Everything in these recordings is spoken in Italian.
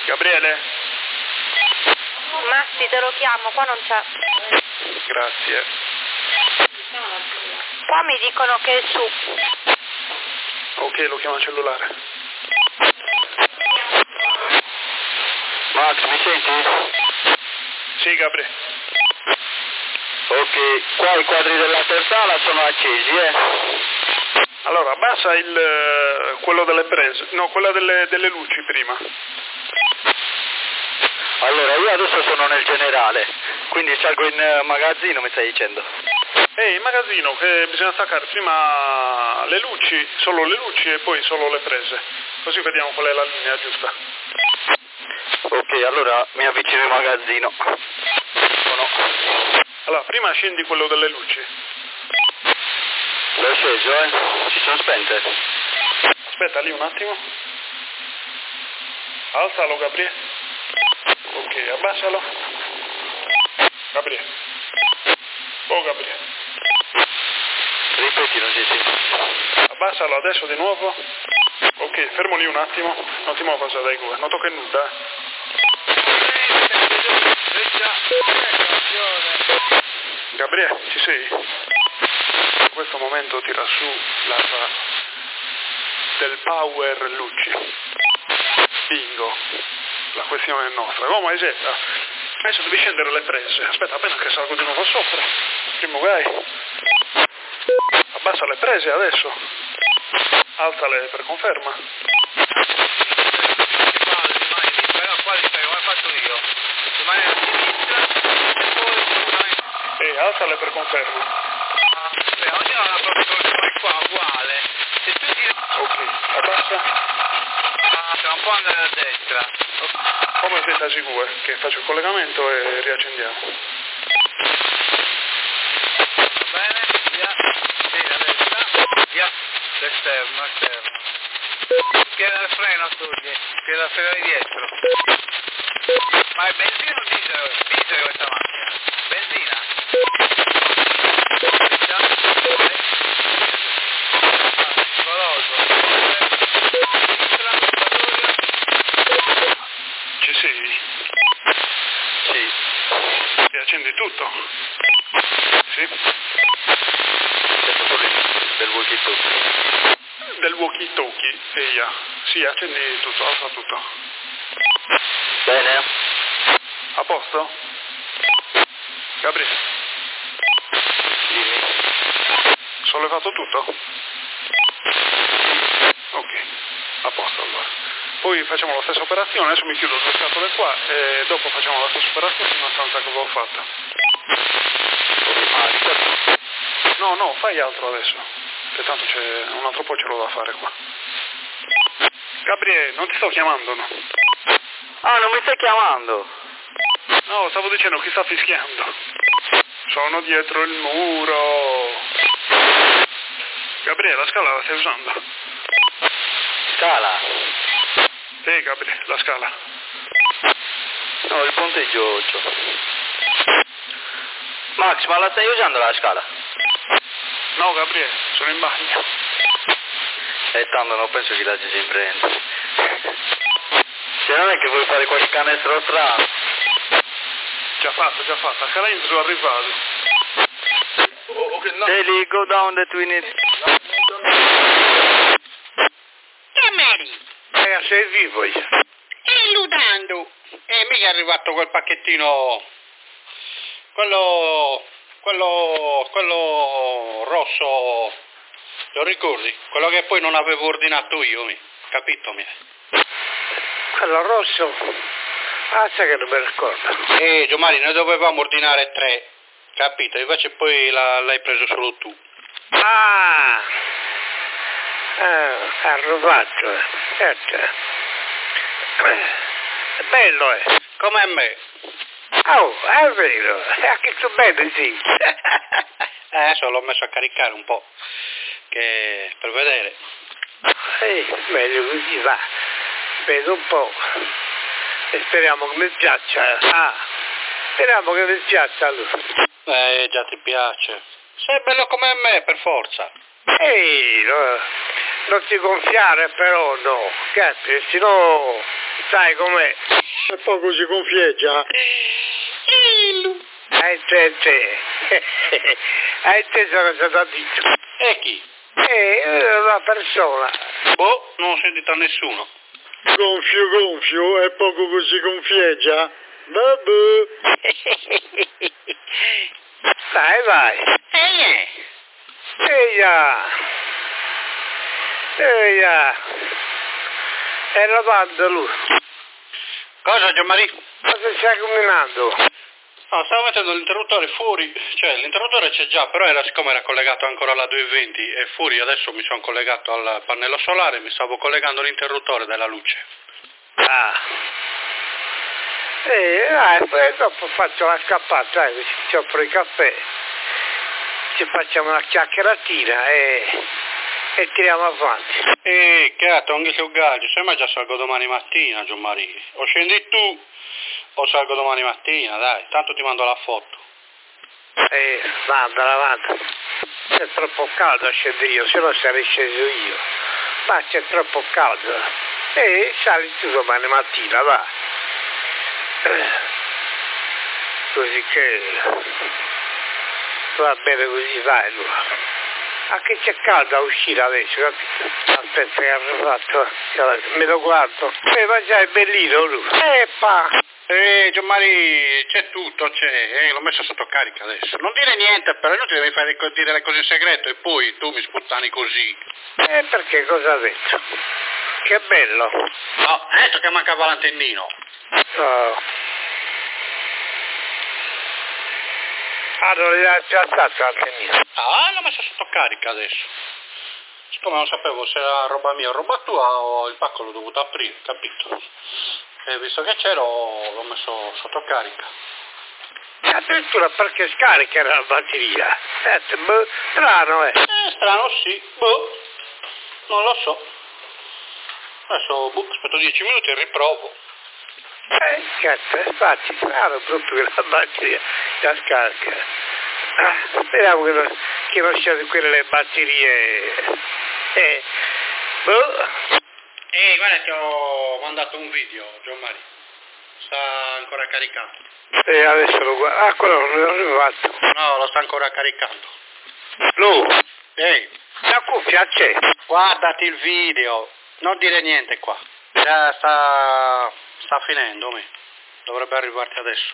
Gabriele? Massi, te lo chiamo, qua non c'è. Grazie. Qua mi dicono che è su. Ok, lo chiamo al cellulare. Max, mi senti? Sì, Gabriele. Ok, qua i quadri della tertala sono accesi, Allora, abbassa quello delle prese, no, quella delle luci prima. Allora, io adesso sono nel generale, quindi salgo in magazzino, mi stai dicendo? In magazzino che bisogna staccare prima le luci, solo le luci e poi solo le prese. Così vediamo qual è la linea giusta. Ok, allora mi avvicino in magazzino. Allora, prima scendi quello delle luci. L'ho sceso, si sono spente. Aspetta lì un attimo. Alzalo, Gabriele. Ok, abbassalo. Gabriele. Oh, Gabriele. Ripeti, non si sente. Abbassalo adesso di nuovo. Ok, fermo lì un attimo. Non ti muova cosa dai due. Non tocca nuda. Gabriele, ci sei? In questo momento tira su l'asa del power luci. Bingo. La questione è nostra. Oh, ma esetta. Adesso devi scendere le prese. Aspetta, appena che salgo di nuovo sopra. Primo guai. Abbassa le prese adesso. Alzale per conferma. Però qua li fai come ho fatto io. Rimane a sinistra e poi alzale per conferma. Oggi non ha proprio come qua, uguale. Se tu tiri... Ok, abbassa. Stiamo un po' andare a destra. Come siete sicuri che faccio il collegamento e riaccendiamo. Va bene, via. Sì, a destra. Via. Esterno. Piede al freno togli. Piede al freno di dietro. Ma è benzina o diesel? Diesel questa macchina. Benzina. Ci sei? Sì. E accendi tutto? Sì? Del walkie-talkie. Del walkie-talkie, eia. Sì, accendi tutto, alza tutto. Bene. A posto? Gabriele? Dimmi. Sollevato tutto? Ok, a posto allora. Poi facciamo la stessa operazione, adesso mi chiudo due scatole qua e dopo facciamo la stessa operazione in una stanza che avevo fatta. No, fai altro adesso, che tanto c'è un altro po' ce l'ho da fare qua. Gabriele, non ti sto chiamando, no? Ah, non mi stai chiamando? No, stavo dicendo chi sta fischiando. Sono dietro il muro. Gabriele, la scala la stai usando? Scala? Sì, Gabriele, la scala. No, il ponteggio c'ho. Max, ma la stai usando la scala? No, Gabriele, sono in bagno. E tanto non penso che la si prenda. Se non è che vuoi fare qualche canestro strano. Già fatta. Carain sono arrivato. Okay, no. Daily, go down that we need. Che Mary? Sei vivo io. E Ludando? E mica è arrivato quel pacchettino. Quello rosso. Lo ricordi? Quello che poi non avevo ordinato io, capito? Quello rosso? Ah, sai che non mi ricordo. Giovanni, noi dovevamo ordinare 3, capito? Invece poi l'hai preso solo tu. Ah, arrubato, certo. È bello, Come me. Oh, è vero, anche tu bello, sì. Adesso l'ho messo a caricare un po', che per vedere. Meglio così va. Vedo un po'. E speriamo che mi piaccia. Speriamo che mi piaccia lui. Già ti piace. Sei bello come me, per forza. Ehi, no, non ti gonfiare però, no. Capi, sennò sai com'è? E poi così confieggia. Hai te. Hai te cosa ti ha detto? E chi? Una persona. Boh, non ho sentito a nessuno. Gonfio, e poco così confieggia. Vabbè. Dai, vai. Eia. Era tanto lui. Cosa, Gianmaria? Cosa stai combinando? No, stavo mettendo l'interruttore fuori, cioè l'interruttore c'è già, però siccome era collegato ancora alla 220 e fuori adesso mi sono collegato al pannello solare, mi stavo collegando l'interruttore della luce. Poi dopo faccio la scappata, ci offro il caffè, ci facciamo una chiacchieratina e tiriamo avanti. Che tonghi sul gaggio, se ma già salgo domani mattina, Gianmaria. O scendi tu o salgo domani mattina, dai, tanto ti mando la foto. Mandala. C'è troppo caldo a scendere io, se no sarei sceso io. Ma c'è troppo caldo. Sali tu domani mattina, va. Così che va bene così, vai lui. Anche c'è caldo a uscire adesso, capito? Aspetta che hanno fatto, me lo guardo. Ma già è bellino lui. Gianmaria, c'è tutto, l'ho messo sotto carica adesso. Non dire niente, però non ti devi fare dire le cose in segreto e poi tu mi sputtani così. Perché cosa ha detto? Che bello. No, hai detto che mancava l'antennino. Non gli ha già dato l'antennino. L'ho messo sotto carica adesso. Siccome non sapevo se era roba mia o roba tua, il pacco l'ho dovuto aprire, capito? E visto che c'ero, l'ho messo sotto carica. Addirittura perché scarica la batteria. Strano, Strano sì, non lo so. Adesso aspetto 10 minuti e riprovo. Cazzo, infatti, strano proprio che la batteria la scarica. Speriamo che non siano quelle le batterie. Guarda, ti ho mandato un video, Gianmaria. Sta ancora caricando. Adesso lo guardo. Quello non l'ho fatto. No, lo sta ancora caricando. La cuffia c'è. Guardati il video. Non dire niente qua. Già sta finendo, dovrebbe arrivarti adesso.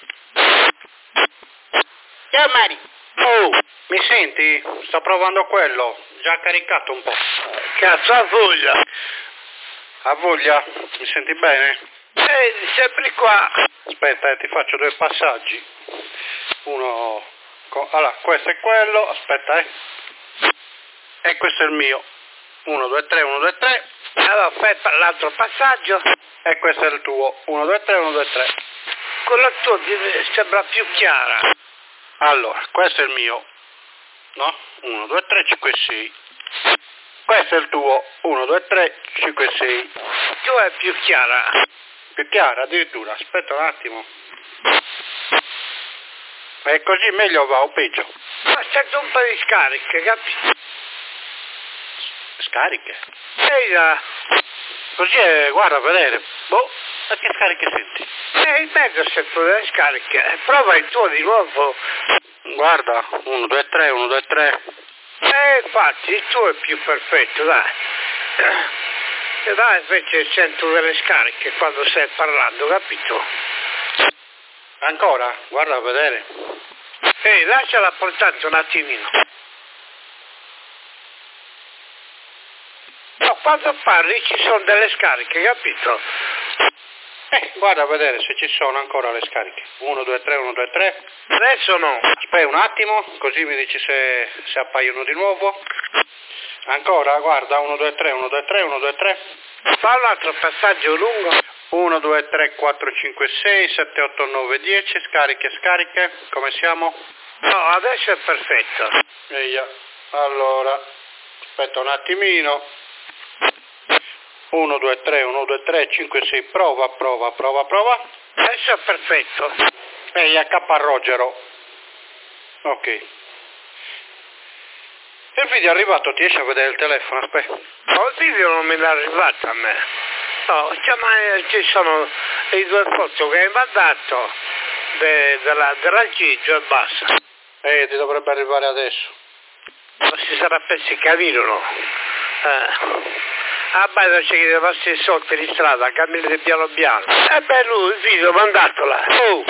Gianmaria. Mi senti? Sto provando quello. Già caricato un po'. Cazzo, ha voglia. Ha voglia? Mi senti bene? Sempre qua. Aspetta, ti faccio 2 passaggi. Uno... Allora, questo è quello. Aspetta, E questo è il mio. 1, 2, 3, 1, 2, 3. Allora, aspetta, l'altro passaggio. E questo è il tuo. 1, 2, 3, 1, 2, 3. Quello tuo sembra più chiara. Allora, questo è il mio. No? 1, 2, 3, 5, 6. Questo è il tuo. 1, 2, 3, 5, 6. Tu è più chiara. Più chiara addirittura. Aspetta un attimo. E così meglio va o peggio? Ma sento un po' di scariche, capito? Scariche? Là. Così guarda a vedere. E che scariche senti? In mezzo sento delle scariche. Prova il tuo di nuovo. Guarda, 1, 2, 3, 1, 2, 3. Infatti, il tuo è più perfetto, dai. Dai, invece sento delle scariche quando stai parlando, capito? Ancora? Guarda a vedere. Lasciala portare un attimino. No, quando parli ci sono delle scariche, capito? Guarda a vedere se ci sono ancora le scariche. 1, 2, 3, 1, 2, 3. Adesso no. Aspetta un attimo, così mi dici se appaiono di nuovo. Ancora, guarda, 1, 2, 3, 1, 2, 3, 1, 2, 3. Fa un altro passaggio lungo. 1, 2, 3, 4, 5, 6, 7, 8, 9, 10. Scariche. Come siamo? No, adesso è perfetto. Allora, aspetta un attimino. 1, 2, 3, 1, 2, 3, 5, 6, prova. Adesso è perfetto. Rogero. Ok. Il video è arrivato, ti riesci a vedere il telefono? Aspetta. No, il video non me l'ha arrivato a me. No, cioè, ma ci sono le 2 foto che hai mandato della Gigio e basta. Ti dovrebbe arrivare adesso. Ma si sarà perso il cammino, no? Ah, beh, non c'è che deve passare sotto di strada, camminate piano piano. Beh, lui, il video, mandatela. Oh!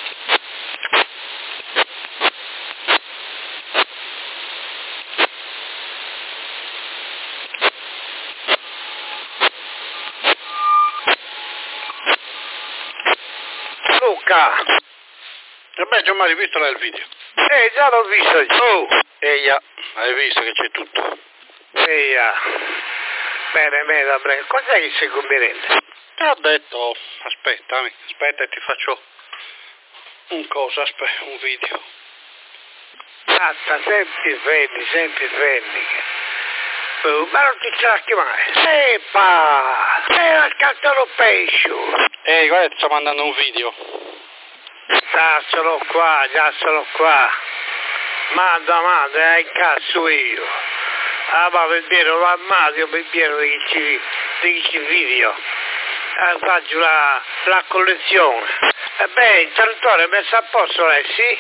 Luca! Beh, Gianmari, visto là il video? Già l'ho visto. Oh! Eia, hai visto che c'è tutto. Eia. Bene, bene, cos'è che sei conveniente? Ti ho detto, aspetta e ti faccio un video. Basta, sempre fermi. Ma non ti cerchi mai. Epa! Scattano pesce. Guarda, ti sto mandando un video. Già sono qua. Manda, incazzo io. Ah, ma per dire, l'armadio per dire di chi ci video. Faccio la collezione. Beh, il territorio è messo a posto lei, sì?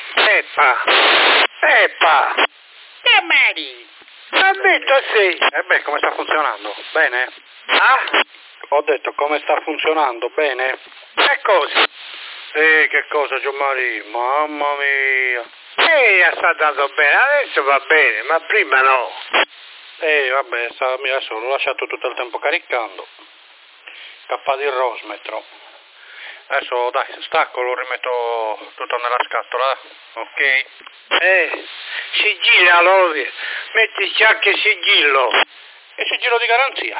Epa! Che Mary? Ha detto sì. Beh, come sta funzionando? Bene? Ah? Ho detto, come sta funzionando? Bene? Che cosa? Che cosa, Gianmari? Mamma mia! Sta andando bene, adesso va bene, ma prima no. Vabbè, adesso l'ho lasciato tutto il tempo caricando. Cappato il rosmetro. Adesso dai, stacco, lo rimetto tutto nella scatola, ok? Sigillalo, mettici anche sigillo. E sigillo di garanzia.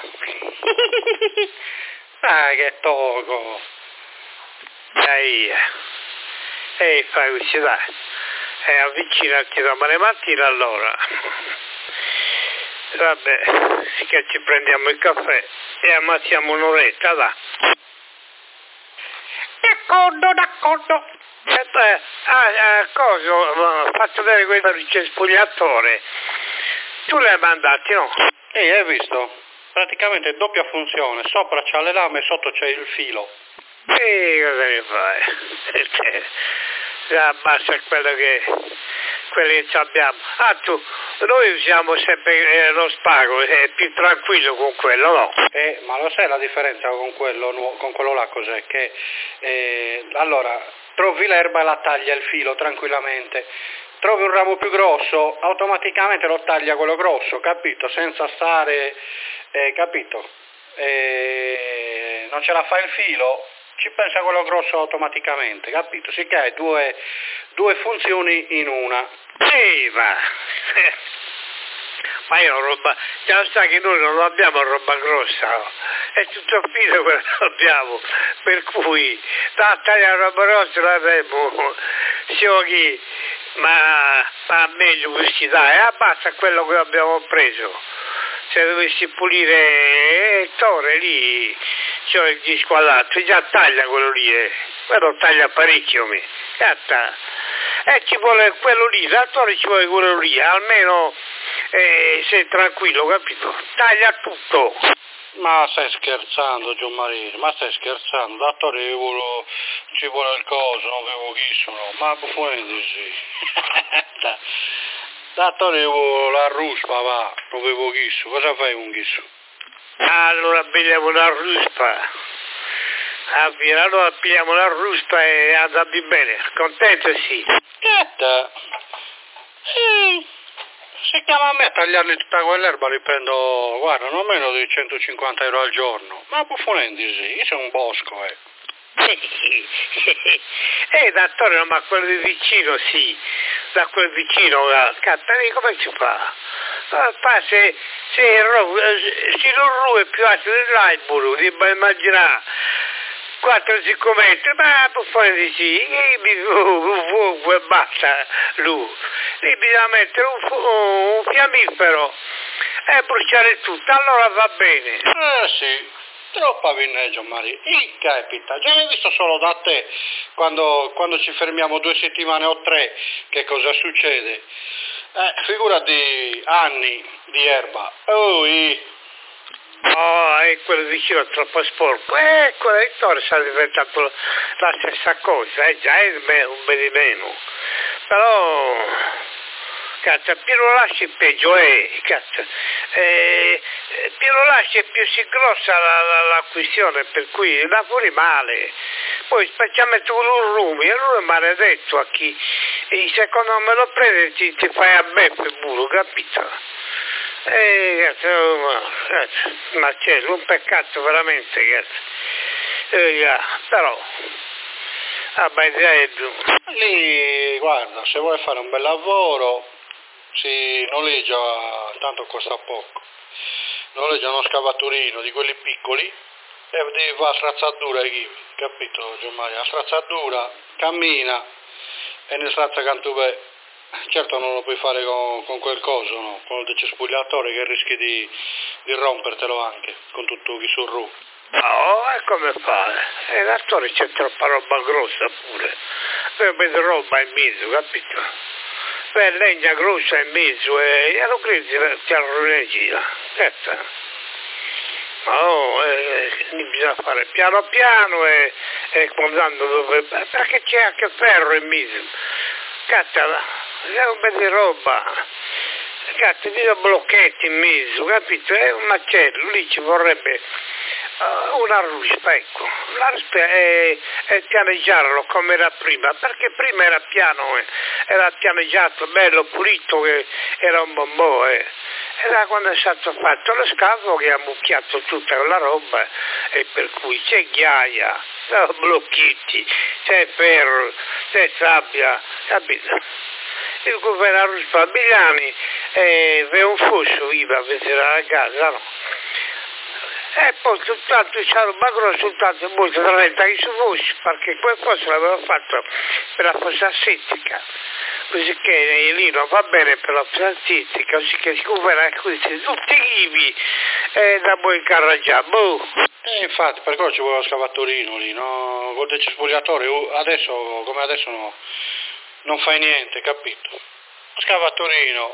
Che togo. Fai così, dai. Avvicinati domani mattina allora. Vabbè, sì che ci prendiamo il caffè e ammazziamo un'oretta, dai. D'accordo. Cosa? Faccio vedere questo spogliatore. Tu le hai mandati, no? Hai visto? Praticamente doppia funzione, sopra c'ha le lame e sotto c'è il filo. Cosa ne fai? Basta quello che abbiamo. Noi usiamo sempre lo spago, è più tranquillo con quello, no? Ma lo sai la differenza con quello là cos'è? Che allora trovi l'erba e la taglia il filo tranquillamente. Trovi un ramo più grosso, automaticamente lo taglia quello grosso, capito? Senza stare, capito? Non ce la fa il filo, ci pensa quello grosso automaticamente, capito? Sì che hai due funzioni in una. Ma io roba, già sai che noi non abbiamo roba grossa, è tutto filo quello che abbiamo, per cui da tagliare roba grossa la avremo, sioghi, ma meglio questi dai, abbassa quello che abbiamo preso. Se dovessi pulire il torre lì, c'ho il disco all'altro, già taglia quello lì, quello taglia parecchio e ci vuole quello lì, l'attore ci vuole quello lì, almeno sei tranquillo, capito? Taglia tutto. Ma stai scherzando, Gianmari? Ma stai scherzando? L'attore ci vuole il coso, non avevo chiesto, no? Ma buffondisi. L'attore vuole la ruspa, va, non avevo chiesto. Cosa fai con chiesto? Allora pigliamo la ruspa. Allora pigliamo la ruspa e andati bene. Contento sì. Se chiama a me a tagliarli tutta quell'erba li prendo, guarda, non meno di 150 euro al giorno. Ma buffondisi, io sono un bosco, D'attore, ma quello di vicino sì, da quel vicino, come si fa? Se non ruba più alto dell'albero, devo immaginare 4-5 metri, ma per fare di sì, e basta lui. Lì bisogna mettere un fiammifero e bruciare tutto, allora va bene. Sì. Troppa vinneggio, Mari. Il capita. Già l'hai visto solo da te quando ci fermiamo 2 settimane o 3, che cosa succede? Figurati anni di erba. No, è quello vicino troppo sporco. Quello di Torre sta diventato la stessa cosa, già è un bel di meno. Però, cazzo, Piero Lasci è peggio, cazzo. Piero Lasci è più si grossa la questione, per cui lavori male. Poi specialmente con lui è maledetto a chi, secondo me lo prende ti fai a beffe burro, capito? Marcello, un peccato veramente, però, lì, guarda, se vuoi fare un bel lavoro, si noleggia, tanto costa poco, noleggia uno scavaturino di quelli piccoli e devi fare strazzatura ai chivi, capito Gianmaria? La strazzatura cammina e ne strazza canto beh. Certo non lo puoi fare con quel coso, no? Con il decespugliatore che rischi di rompertelo anche, con tutto chi sul ru. No, e come fare? L'attore c'è troppa roba grossa pure. Vedo roba in mezzo, capito? Legna grossa in mezzo e lo credi ti arruinegira. Certo. No, bisogna fare piano piano e andando dove... Perché c'è anche ferro in mezzo. Cazzo, è un bel di roba. Cazzo, ci sono blocchetti in mezzo, capito? È un macello, lì ci vorrebbe una ruspa, ecco. La ruspa è pianeggiarlo come era prima, perché prima era piano, era pianeggiato, bello, pulito, che era un bombò, E da quando è stato fatto lo scavo che ha mucchiato tutta la roba, e per cui c'è ghiaia, blocchetti, c'è ferro, c'è sabbia, capito? Il governo Fabigliani vede un fosso viva a vedere la casa, no? E poi soltanto c'era roba grossa, soltanto molto talento che su fosse, perché quel fosso l'aveva fatto per la fossa settica, così che lì non va bene per la fossa settica, così che si governa tutti i chivi da poi incarreggiare. Infatti, per quello ci vuole lo scavatorino lì, no? Col decespugliatore, adesso, come adesso no. Non fai niente, capito? Scavatorino,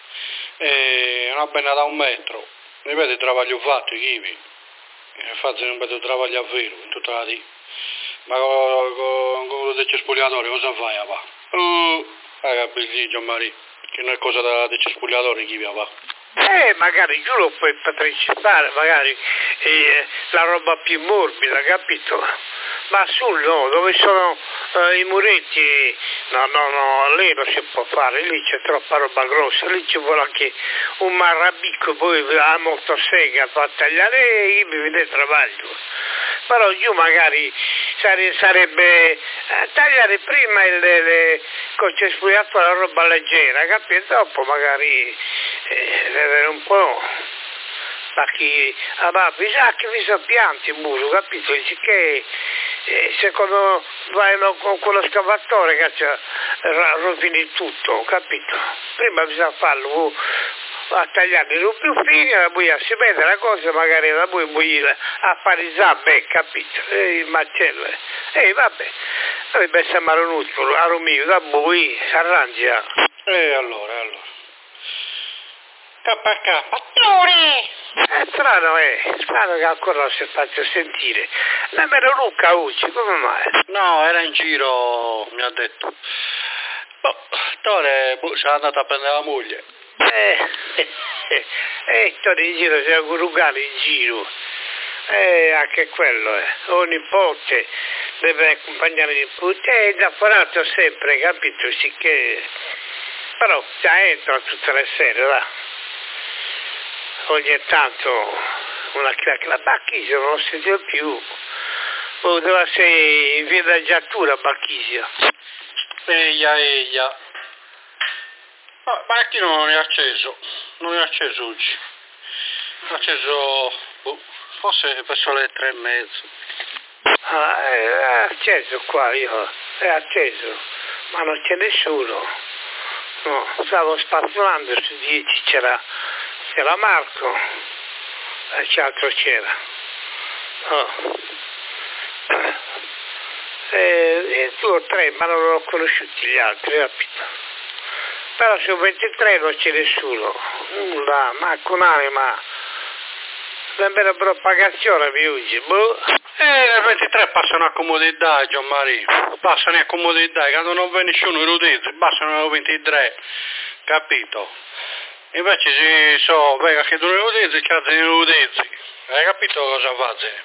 una penna da 1 metro, mi vede il travaglio fatto, i chivi, infatti non vedo il travaglio a vero, in tutta la di. Ma con il decespugliatore cosa fai a va? Capito, Gianmaria, che non è cosa da decespugliatore, i chivi a va. Magari giù lo puoi partecipare, magari la roba più morbida, capito? Ma sul no, dove sono i muretti, no, lì non si può fare, lì c'è troppa roba grossa, lì ci vuole anche un marrabicco, poi a motosega fa tagliare e mi vede travaglio. Però giù magari sarebbe tagliare prima con cespugliato la roba leggera, capito? Dopo magari vedere un po'. Ma bisogna che vi sappianti in muso, capito? Dici che secondo vanno con quello scavatore che rovini tutto, capito? Prima bisogna farlo a tagliare il più fine, poi si vede la cosa, magari da poi a parizzare, capito? Il macello. Vabbè, dovrebbe sembrare un utile, a Romeo, da voi si arrangia. Allora. Attore! Strano che ancora non si è fatto sentire. Nemmeno Luca oggi, come mai? No, era in giro, mi ha detto. Tore, si è andato a prendere la moglie. Tore in giro, c'è un rugano in giro. Anche quello, o nipote, deve accompagnare il nipote, è innamorato sempre, capito? Sì che... Però già entra tutte le sere, va. Ogni tanto una chiacchiera, Bacchisia non lo sentivo più, dove sei in villeggiatura Bacchisia. Eia. Ma chi non è acceso oggi, è acceso, forse verso le 3:30. È acceso qua è acceso, ma non c'è nessuno, no, stavo spazzolando su 10, c'era Marco, e che altro c'era? E 2 o 3, ma non ho conosciuti gli altri, capito? Però su 23 non c'è nessuno, nulla, manco un'anima nemmeno per pagazione mi usi, boh. Le 23 passano a comodità, Gianmaria, passano a comodità, quando non viene nessuno in udizzi, passano le 23, capito? Invece se so, venga che tu ne udizzi, cazzo ne udizzi, hai capito cosa fate?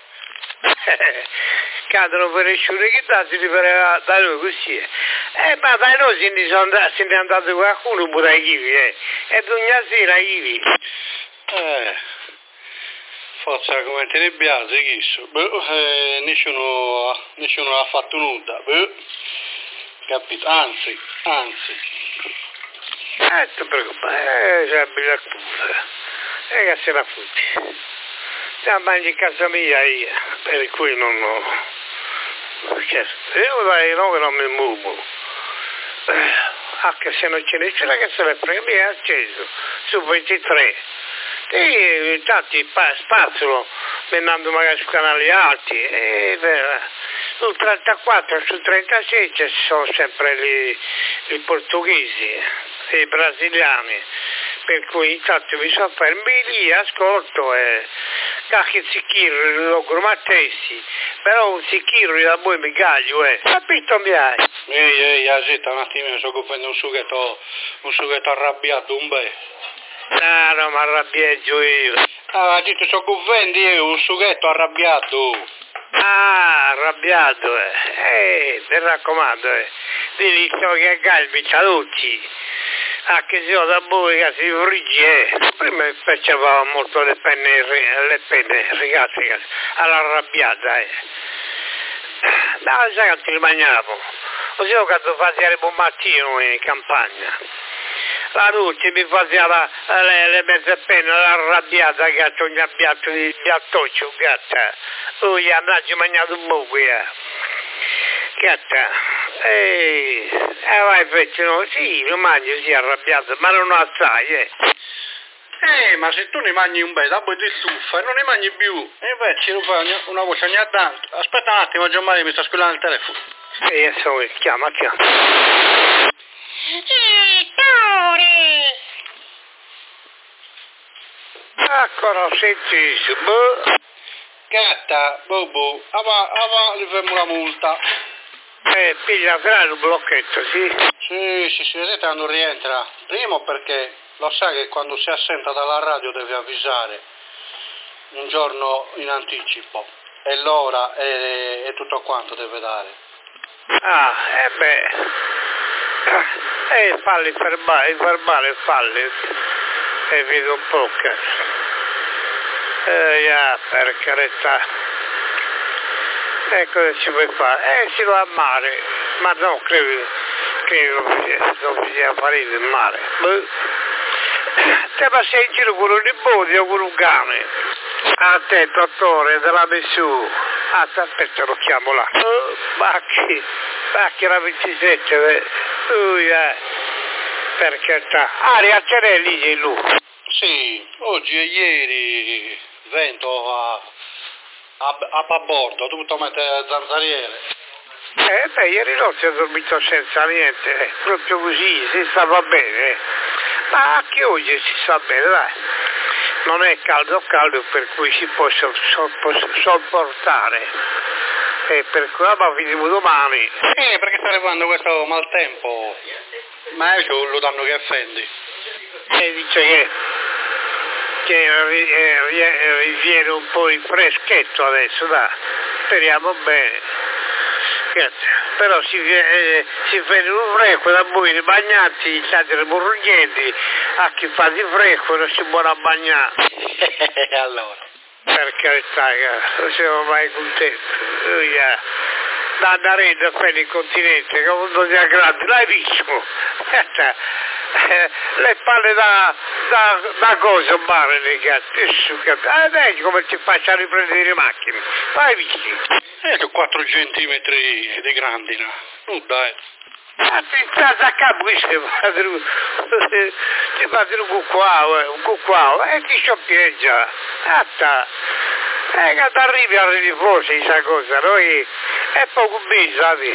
Cadono per nessuno che dà, si riparerà da noi così. Ma da noi se ne è andato qualcuno pure ai chivi, e ogni sera ai chivi. Forza come te ne biasi, chissà. Nessuno ha fatto nulla, capito? Anzi. Non ti preoccupare, c'è la accusa. E che se la futti. La mangi in casa mia io, per cui non... Certo, io dai no che non mi muovo. Anche se non ce n'è, che se ne frega, mi è acceso, su 23. E tanti spazzolo, andando magari su canali alti, su 34, su 36 ci sono sempre i portoghesi, i brasiliani, per cui intanto mi sono fermi lì, ascolto e cacchio zicchiro, lo grumatessi, però un zicchiro da voi mi gaglio, capito mi hai? Ehi, aspetta un attimino, sto coprendo un sughetto arrabbiato, un bel. No, ma arrabbieggio io. Ah, detto, sto coprendo io un sughetto arrabbiato. Ah, arrabbiato, mi raccomando, devi che calmi, tutti. Anche se ho da voi che si frigge, prima percepava molto le penne ragazzi, all'arrabbiata, No, sai che ti mangiavo, così ho fatto fare un mattino in campagna. La notte mi faceva le mezze penne, l'arrabbiata, gatto, un abbiatto di gattoccio, gatta. Gli andaggi mangiato un po' qui, gatta. Vai feccino, sì, lo mangio, sì, arrabbiato, ma non assai, ma se tu ne mangi un bel, dopo ti stufa e non ne mangi più, e invece lo fai una voce ogni tanto. Aspetta un attimo, Gianmaria, mi sta squillando il telefono. Adesso chiama. Ancora senti, Gatta, bobo, gli fermo la multa. Piglia il blocchetto, sì? Sì, vedete quando rientra. Primo perché lo sai che quando si assenta dalla radio deve avvisare un giorno in anticipo e l'ora e tutto quanto deve dare. Falli il verbale falli e vedo un po' per carità. Cosa ci puoi fare? Si va a mare, ma no, credo non bisogna fare il mare. Te passi in giro con un nipote o con un cane. A te, dottore, te la messo su. Aspetta, lo chiamo là. Bacchi la 27, per carità. Riaccerelli lì lui. Sì, oggi e ieri vento a bordo, tutto mette zanzariere. Ieri notte ho dormito senza niente, proprio così, si stava bene. Ma anche oggi si sta bene, dai. Non è caldo, per cui si può sopportare. E per cui ma finiamo domani. Perché sta arrivando questo maltempo? Ma è lo danno che offendi. Dice che riviene un po' il freschetto adesso, dai. Speriamo bene. Però si vede un fresco da voi bagnati, state le burruglienti, a chi fa di fresco non si può bagnare. Allora. Per carità, non siamo mai contenti. Da andare da quelli continente, che non sia grande, l'hai visto? Le palle da cosa mare le gatte, vedi come ti faccio a riprendere le macchine, vai visti? Ho 4 centimetri di grandina, non dai. Ti sta a capo che ti fate un cucquao, e ti scioppieggia, che arrivi forse questa cosa, noi è poco bisogno,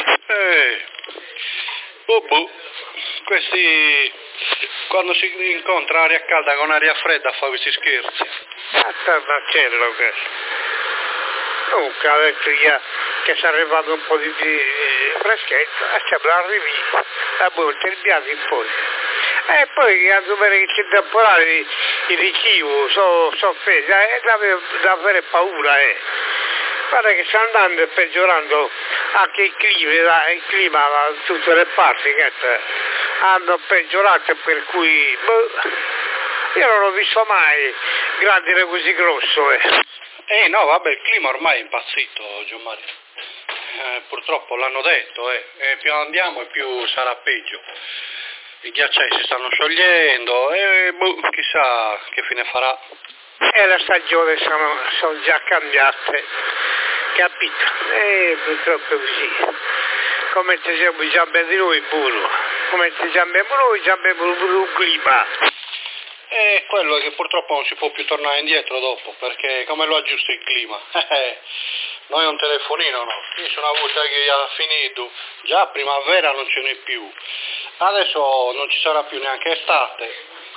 questi quando si incontra aria calda con aria fredda fa questi scherzi. Marcello questo. Comunque ha detto che si è arrivato un po' di freschetto e sembra arrivi a buon terminati in poi. E poi quando vede che c'è temporale il richiamo sono offesi, da avere paura. Guarda che sta andando e peggiorando anche il clima da tutte le parti che hanno peggiorato, per cui io non ho visto mai grandine così grosso. No, vabbè, il clima ormai è impazzito, Gianmario. Purtroppo l'hanno detto, e più andiamo e più sarà peggio. I ghiacciai si stanno sciogliendo e chissà che fine farà. E le stagioni sono già cambiate, capito? Purtroppo è così. Come ci siamo già di noi pure, come ci siamo noi, già abbiamo un clima. E quello è che purtroppo non si può più tornare indietro dopo, perché come lo aggiusta il clima? Noi un telefonino no, io sono una volta che ha finito, già primavera non ce n'è più, adesso non ci sarà più neanche estate.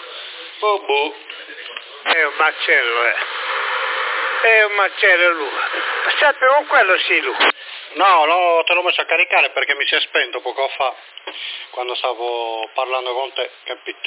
È un macello, è un macello lui. Sempre con quello sì lui. No, te l'ho messo a caricare perché mi si è spento poco fa, quando stavo parlando con te, capito?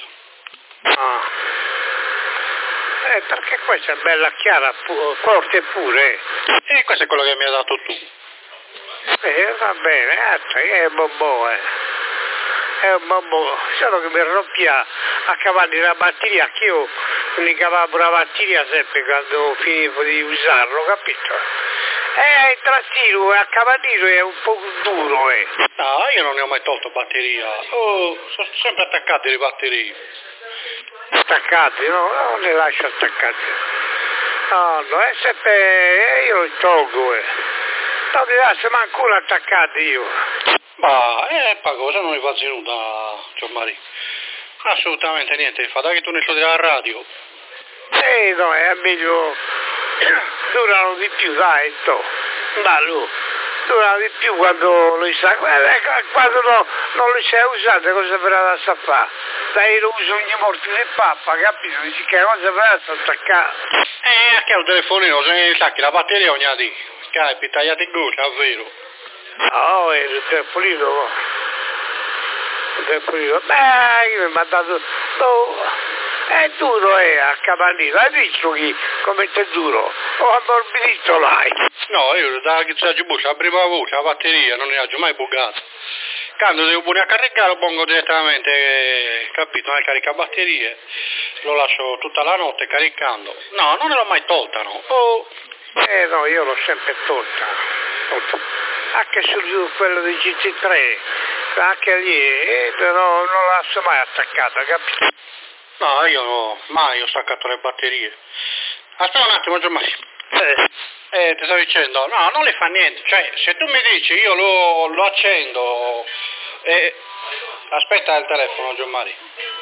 Perché questa è bella chiara, forte pure. E questo è quello che mi hai dato tu. Va bene, è un bombò, È un bombò. Solo che mi rompia a cavalli la batteria, che io mi cavavo la batteria sempre quando finivo di usarlo, capito? Il trattino a cavallino è un po' duro, No, io non ne ho mai tolto batteria. Sono sempre attaccate le batterie. Attaccati, no, non le lascio attaccati. No, è sempre, io li tolgo, non li lascio manco uno attaccati io. Ma, cosa non li faccio nulla, Gianmario? Assolutamente niente, fa da che tu ne sto della radio. No, è meglio, durano di più, dai, durano di più quando lo sa, quando non li sai usare, cosa verrà da fare? Dai, lo uso ogni morte di pappa, capito? Dici che cosa verrà da attaccare? Anche un telefonino, se ne sa che la batteria ogni dì, capita, tagliate in goccia, davvero. No, il telefonino, io mi ha dato, è duro, a cavallino, hai visto come è duro? Ho ammorbidito l'hai. No, io da che c'è giù la prima volta la batteria non ne ho mai bugato. Quando devo pure a caricare lo pongo direttamente, capito, nel caricabatterie, lo lascio tutta la notte caricando. No, non ne l'ho mai tolta, no. No, io l'ho sempre tolta. Anche su quello di GT3, anche lì, però non la lascio mai attaccata, capito? No, io mai ho staccato le batterie. Aspetta un attimo, Gianmario. Ti stavo dicendo, no, non le fa niente, cioè, se tu mi dici io lo accendo, aspetta il telefono, Gianmario.